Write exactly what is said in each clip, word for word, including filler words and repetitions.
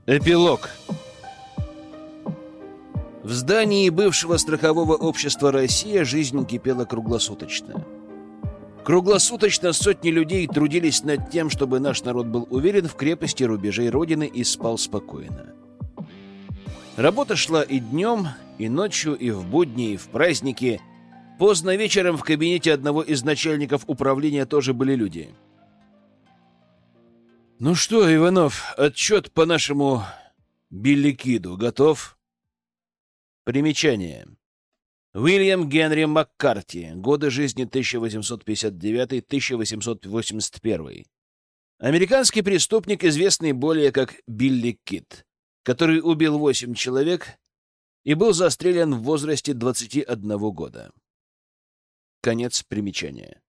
Эпилог. В здании бывшего страхового общества «Россия» жизнь кипела круглосуточно. Круглосуточно сотни людей трудились над тем, чтобы наш народ был уверен в крепости рубежей Родины и спал спокойно. Работа шла и днем, и ночью, и в будни, и в праздники. Поздно вечером в кабинете одного из начальников управления тоже были люди. «Ну что, Иванов, отчет по нашему Белликиду готов?» Примечание. Уильям Генри Маккарти. Годы жизни тысяча восемьсот пятьдесят девятый — тысяча восемьсот восемьдесят первый. Американский преступник, известный более как Билли Кид, который убил восемь человек и был застрелен в возрасте двадцати одного года. Конец примечания.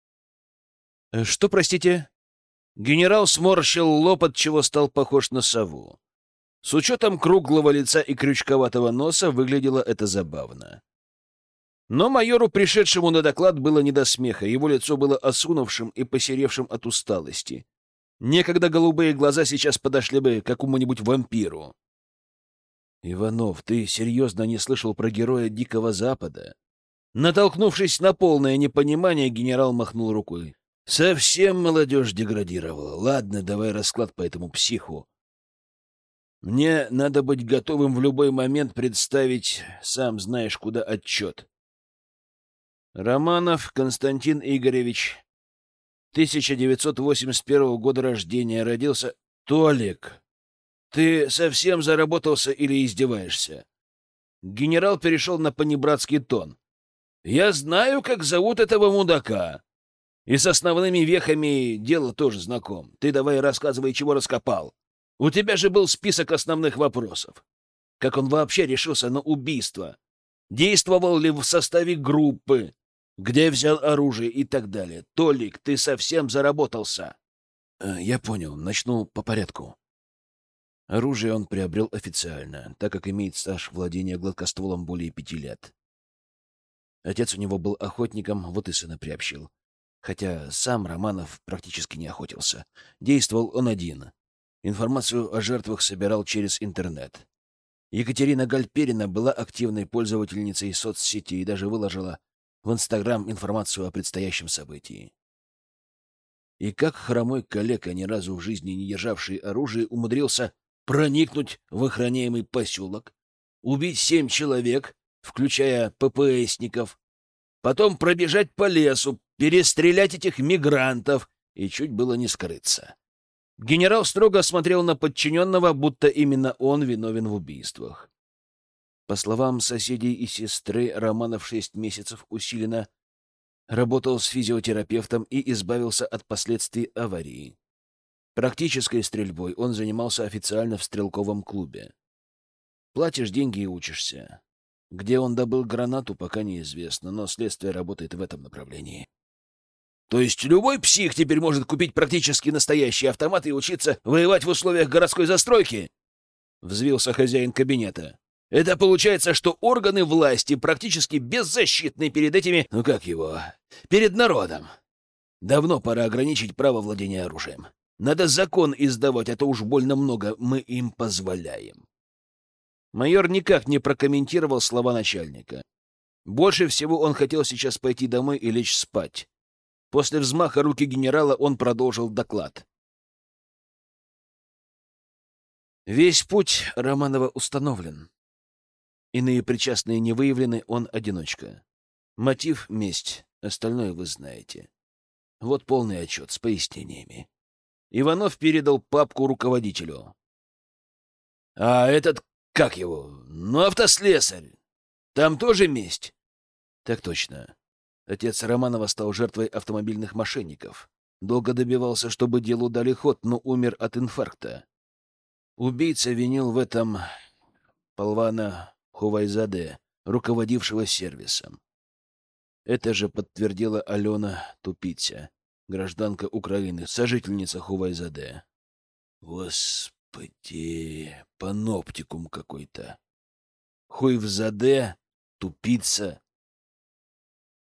«Что, простите?» Генерал сморщил лоб, от чего стал похож на сову. С учетом круглого лица и крючковатого носа выглядело это забавно. Но майору, пришедшему на доклад, было не до смеха. Его лицо было осунувшим и посеревшим от усталости. Некогда голубые глаза сейчас подошли бы к какому-нибудь вампиру. «Иванов, ты серьезно не слышал про героя Дикого Запада?» Натолкнувшись на полное непонимание, генерал махнул рукой. «Совсем молодежь деградировала. Ладно, давай расклад по этому психу. Мне надо быть готовым в любой момент представить, сам знаешь, куда отчет. Романов Константин Игоревич, тысяча девятьсот восемьдесят первого года рождения, родился... Толик, ты совсем заработался или издеваешься?» Генерал перешел на понебратский тон. «Я знаю, как зовут этого мудака. И с основными вехами дела тоже знаком. Ты давай рассказывай, чего раскопал. У тебя же был список основных вопросов. Как он вообще решился на убийство? Действовал ли в составе группы? Где взял оружие и так далее? Толик, ты совсем заработался». Э, я понял. Начну по порядку. Оружие он приобрел официально, так как имеет стаж владения гладкостволом более пяти лет. Отец у него был охотником, вот и сына приобщил. Хотя сам Романов практически не охотился. Действовал он один. Информацию о жертвах собирал через интернет. Екатерина Гальперина была активной пользовательницей соцсети и даже выложила в Инстаграм информацию о предстоящем событии. И как хромой калека, ни разу в жизни не державший оружие, умудрился проникнуть в охраняемый поселок, убить семь человек, включая ППСников, потом пробежать по лесу, перестрелять этих мигрантов и чуть было не скрыться. Генерал строго смотрел на подчиненного, будто именно он виновен в убийствах. По словам соседей и сестры, Романов шесть месяцев усиленно работал с физиотерапевтом и избавился от последствий аварии. Практической стрельбой он занимался официально в стрелковом клубе. Платишь деньги и учишься. Где он добыл гранату, пока неизвестно, но следствие работает в этом направлении. То есть любой псих теперь может купить практически настоящий автомат и учиться воевать в условиях городской застройки? Взвился хозяин кабинета. Это получается, что органы власти практически беззащитны перед этими, ну как его, перед народом. Давно пора ограничить право владения оружием. Надо закон издавать, а то уж больно много мы им позволяем. Майор никак не прокомментировал слова начальника. Больше всего он хотел сейчас пойти домой и лечь спать. После взмаха руки генерала он продолжил доклад. Весь путь Романова установлен. Иные причастные не выявлены, он одиночка. Мотив — месть, остальное вы знаете. Вот полный отчет с пояснениями. Иванов передал папку руководителю. — А этот, как его, ну, автослесарь, там тоже месть? — Так точно. Отец Романова стал жертвой автомобильных мошенников. Долго добивался, чтобы делу дали ход, но умер от инфаркта. Убийца винил в этом Палвана Хувайзаде, руководившего сервисом. Это же подтвердила Алена Тупиця, гражданка Украины, сожительница Хувайзаде. Господи, паноптикум какой-то. Хуйвзаде, Тупица.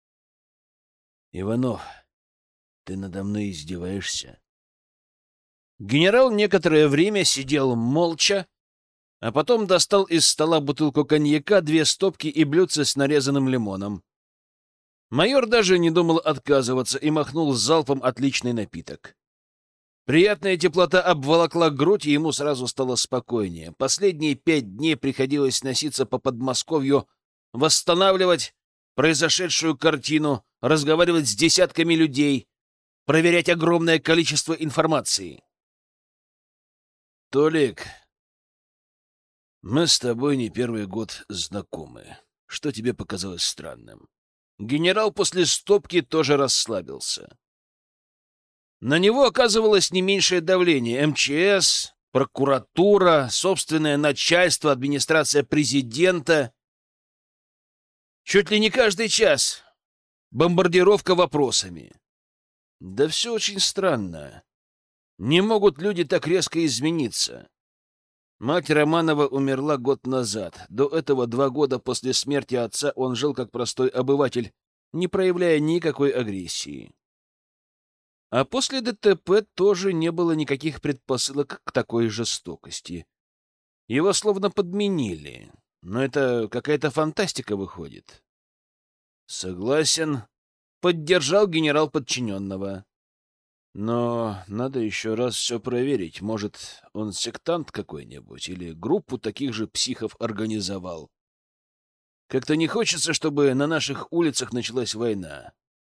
Иванов, ты надо мной издеваешься? Генерал некоторое время сидел молча, а потом достал из стола бутылку коньяка, две стопки и блюдце с нарезанным лимоном. Майор даже не думал отказываться и махнул залпом отличный напиток. Приятная теплота обволокла грудь, и ему сразу стало спокойнее. Последние пять дней приходилось носиться по Подмосковью, восстанавливать произошедшую картину, разговаривать с десятками людей, проверять огромное количество информации. «Толик, мы с тобой не первый год знакомы. Что тебе показалось странным?» Генерал после стопки тоже расслабился. На него оказывалось не меньшее давление. эм че эс, прокуратура, собственное начальство, администрация президента. Чуть ли не каждый час бомбардировка вопросами. Да все очень странно. Не могут люди так резко измениться. Мать Романова умерла год назад. До этого два года после смерти отца он жил как простой обыватель, не проявляя никакой агрессии. А после дэ тэ пэ тоже не было никаких предпосылок к такой жестокости. Его словно подменили. Но это какая-то фантастика выходит. Согласен. Поддержал генерал подчиненного. Но надо еще раз все проверить. Может, он сектант какой-нибудь или группу таких же психов организовал. Как-то не хочется, чтобы на наших улицах началась война.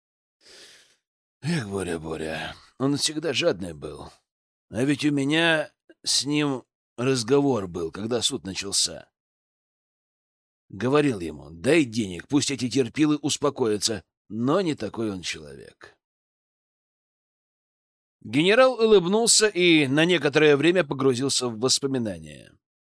Эх, Боря, Боря, он всегда жадный был. А ведь у меня с ним разговор был, когда суд начался. Говорил ему, дай денег, пусть эти терпилы успокоятся, но не такой он человек. Генерал улыбнулся и на некоторое время погрузился в воспоминания.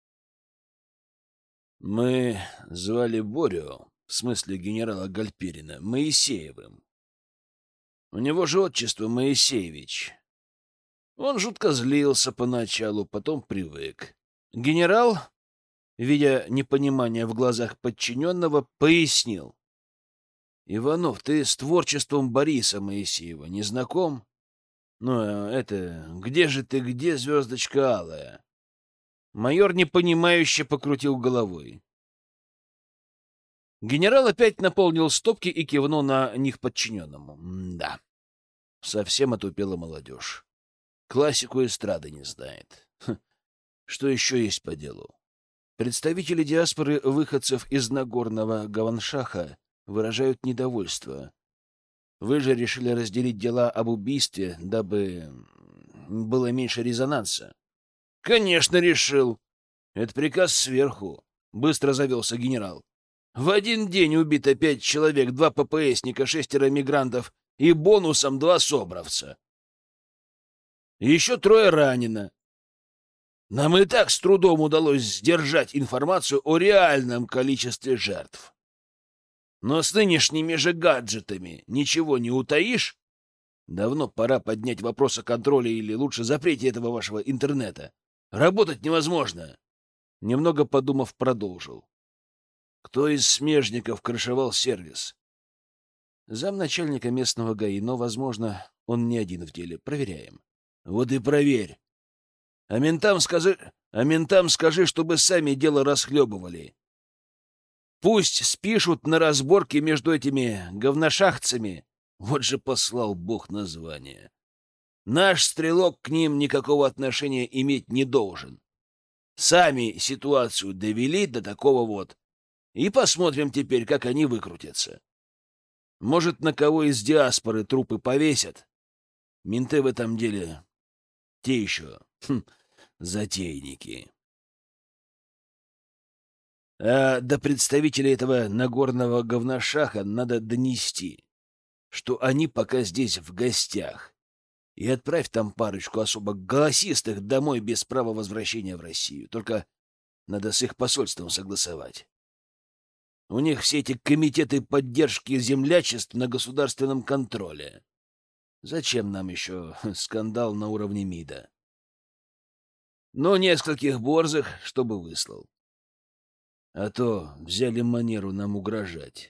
Мы звали Борю, в смысле генерала Гальперина, Моисеевым. У него же отчество Моисеевич. Он жутко злился поначалу, потом привык. Генерал, видя непонимание в глазах подчиненного, пояснил. — Иванов, ты с творчеством Бориса Моисеева не знаком? Ну, это... Где же ты, где, звездочка алая? Майор непонимающе покрутил головой. Генерал опять наполнил стопки и кивнул на них подчиненному. Да, совсем отупела молодежь. Классику эстрады не знает. Хм. Что еще есть по делу? Представители диаспоры выходцев из Нагорного Гаваншаха выражают недовольство. Вы же решили разделить дела об убийстве, дабы было меньше резонанса. — Конечно, решил. Это приказ сверху. Быстро завелся генерал. В один день убито пять человек, два пэ пэ эсника, шестеро мигрантов и бонусом два собравца. Еще трое ранено. Нам и так с трудом удалось сдержать информацию о реальном количестве жертв. Но с нынешними же гаджетами ничего не утаишь? Давно пора поднять вопрос о контроле или лучше запрете этого вашего интернета. Работать невозможно. Немного подумав, продолжил. Кто из смежников крышевал сервис? Замначальника местного ГАИ, но, возможно, он не один в деле. Проверяем. Вот и проверь. А ментам скажи, а ментам скажи, чтобы сами дело расхлебывали. Пусть спишут на разборке между этими говношахтцами. Вот же послал Бог название. Наш стрелок к ним никакого отношения иметь не должен. Сами ситуацию довели до такого вот. И посмотрим теперь, как они выкрутятся. Может, на кого из диаспоры трупы повесят? Менты в этом деле те еще хм, затейники. А до представителей этого Нагорного говношаха надо донести, что они пока здесь в гостях, и отправь там парочку особо голосистых домой без права возвращения в Россию. Только надо с их посольством согласовать. У них все эти комитеты поддержки землячеств на государственном контроле. Зачем нам еще скандал на уровне МИДа? Но нескольких борзых, чтобы выслал. А то взяли манеру нам угрожать.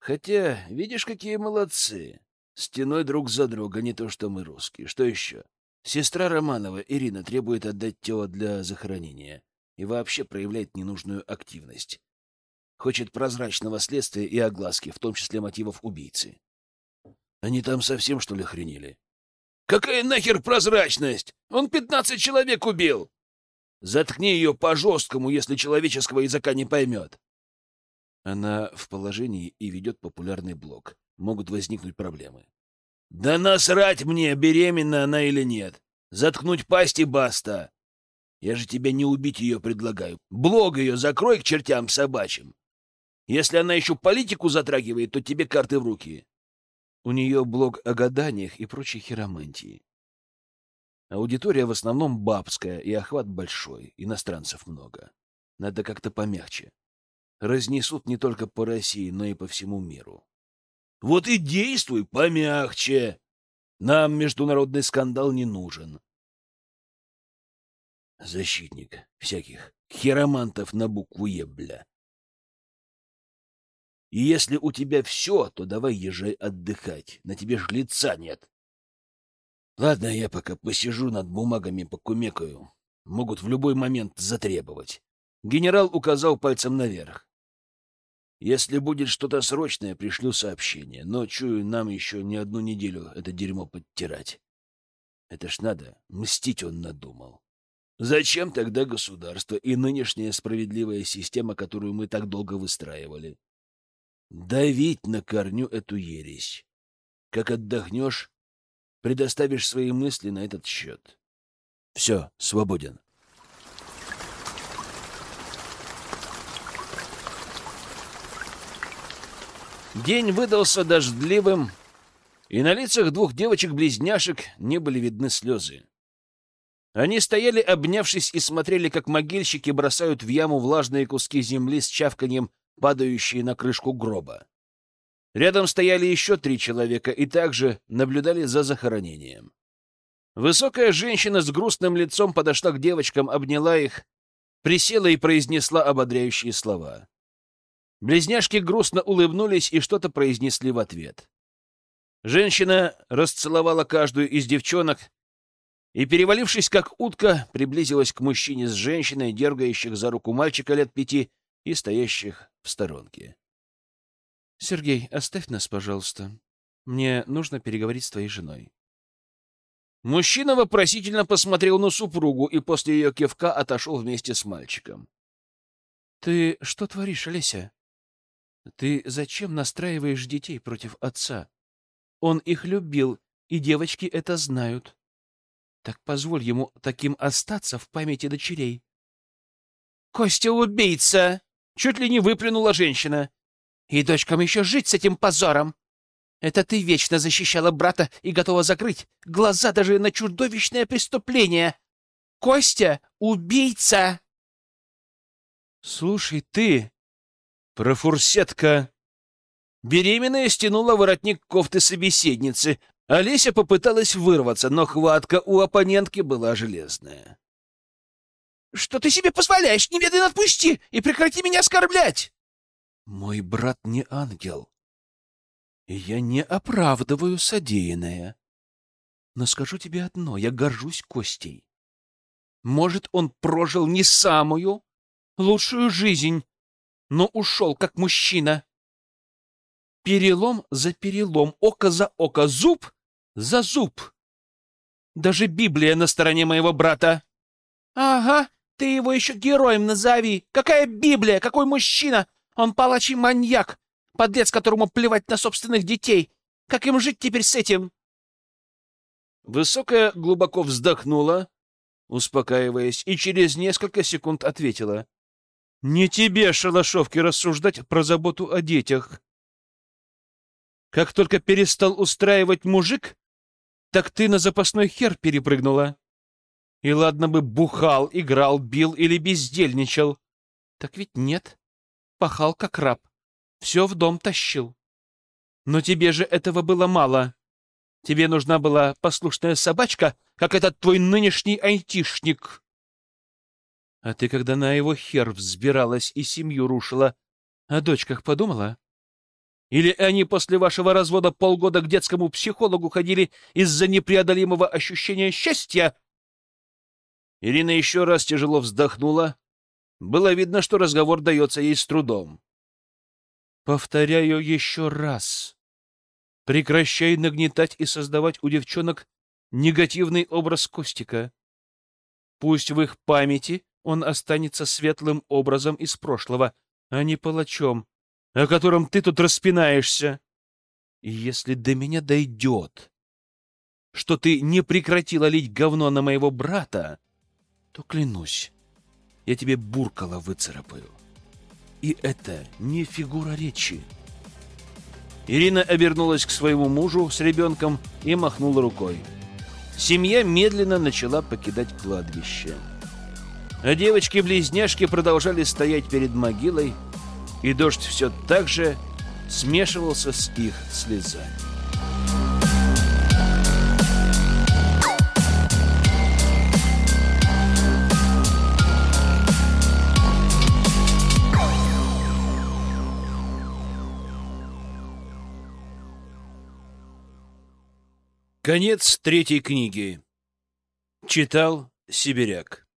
Хотя, видишь, какие молодцы. Стеной друг за друга, не то что мы русские. Что еще? Сестра Романова, Ирина, требует отдать тело для захоронения и вообще проявляет ненужную активность. Хочет прозрачного следствия и огласки, в том числе мотивов убийцы. Они там совсем, что ли, хренели? Какая нахер прозрачность? Он пятнадцать человек убил! Заткни ее по-жесткому, если человеческого языка не поймет. Она в положении и ведет популярный блог. Могут возникнуть проблемы. Да насрать мне, беременна она или нет. Заткнуть пасть и баста. Я же тебе не убить ее предлагаю. Блог ее закрой к чертям собачьим. Если она еще политику затрагивает, то тебе карты в руки. У нее блог о гаданиях и прочей хиромантии. Аудитория в основном бабская, и охват большой, иностранцев много. Надо как-то помягче. Разнесут не только по России, но и по всему миру. Вот и действуй помягче. Нам международный скандал не нужен. Защитник всяких хиромантов на букву Е, бля. И если у тебя все, то давай езжай отдыхать. На тебе ж лица нет. Ладно, я пока посижу над бумагами, покумекаю. Могут в любой момент затребовать. Генерал указал пальцем наверх. Если будет что-то срочное, пришлю сообщение. Но, чую, нам еще не одну неделю это дерьмо подтирать. Это ж надо, мстить он надумал. Зачем тогда государство и нынешняя справедливая система, которую мы так долго выстраивали? Давить на корню эту ересь. Как отдохнешь, предоставишь свои мысли на этот счет. Все, свободен. День выдался дождливым, и на лицах двух девочек-близняшек не были видны слезы. Они стояли, обнявшись, и смотрели, как могильщики бросают в яму влажные куски земли с чавканьем, падающие на крышку гроба. Рядом стояли еще три человека и также наблюдали за захоронением. Высокая женщина с грустным лицом подошла к девочкам, обняла их, присела и произнесла ободряющие слова. Близняшки грустно улыбнулись и что-то произнесли в ответ. Женщина расцеловала каждую из девчонок и, перевалившись как утка, приблизилась к мужчине с женщиной, дергающих за руку мальчика лет пяти и стоящих в сторонке. — Сергей, оставь нас, пожалуйста. Мне нужно переговорить с твоей женой. Мужчина вопросительно посмотрел на супругу и после ее кивка отошел вместе с мальчиком. — Ты что творишь, Олеся? Ты зачем настраиваешь детей против отца? Он их любил, и девочки это знают. Так позволь ему таким остаться в памяти дочерей. — Костя убийца! — чуть ли не выплюнула женщина. — И дочкам еще жить с этим позором! Это ты вечно защищала брата и готова закрыть глаза даже на чудовищное преступление. Костя убийца! — Слушай, ты... Профурсетка. Беременная стянула воротник кофты собеседницы. Олеся попыталась вырваться, но хватка у оппонентки была железная. — Что ты себе позволяешь? Немедленно отпусти и прекрати меня оскорблять! — Мой брат не ангел, и я не оправдываю содеянное. Но скажу тебе одно, я горжусь Костей. Может, он прожил не самую лучшую жизнь, но ушел как мужчина. Перелом за перелом, око за око, зуб за зуб. Даже Библия на стороне моего брата. — Ага, ты его еще героем назови. Какая Библия? Какой мужчина? Он палач и маньяк, подлец, которому плевать на собственных детей. Как им жить теперь с этим? Высокая глубоко вздохнула, успокаиваясь, и через несколько секунд ответила. — Не тебе, шалашовке, рассуждать про заботу о детях. Как только перестал устраивать мужик, так ты на запасной хер перепрыгнула. И ладно бы бухал, играл, бил или бездельничал. Так ведь нет. Пахал как раб. Все в дом тащил. Но тебе же этого было мало. Тебе нужна была послушная собачка, как этот твой нынешний айтишник. А ты, когда на его хер взбиралась и семью рушила, о дочках подумала? Или они после вашего развода полгода к детскому психологу ходили из-за непреодолимого ощущения счастья?» Ирина еще раз тяжело вздохнула. Было видно, что разговор дается ей с трудом. «Повторяю еще раз. Прекращай нагнетать и создавать у девчонок негативный образ Костика. Пусть в их памяти он останется светлым образом из прошлого, а не палачом, о котором ты тут распинаешься. И если до меня дойдет, что ты не прекратила лить говно на моего брата, то, клянусь, я тебе буркало выцарапаю. И это не фигура речи». Ирина обернулась к своему мужу с ребенком и махнула рукой. Семья медленно начала покидать кладбище. А девочки-близняшки продолжали стоять перед могилой, и дождь все так же смешивался с их слезами. Конец третьей книги. Читал Сибиряк.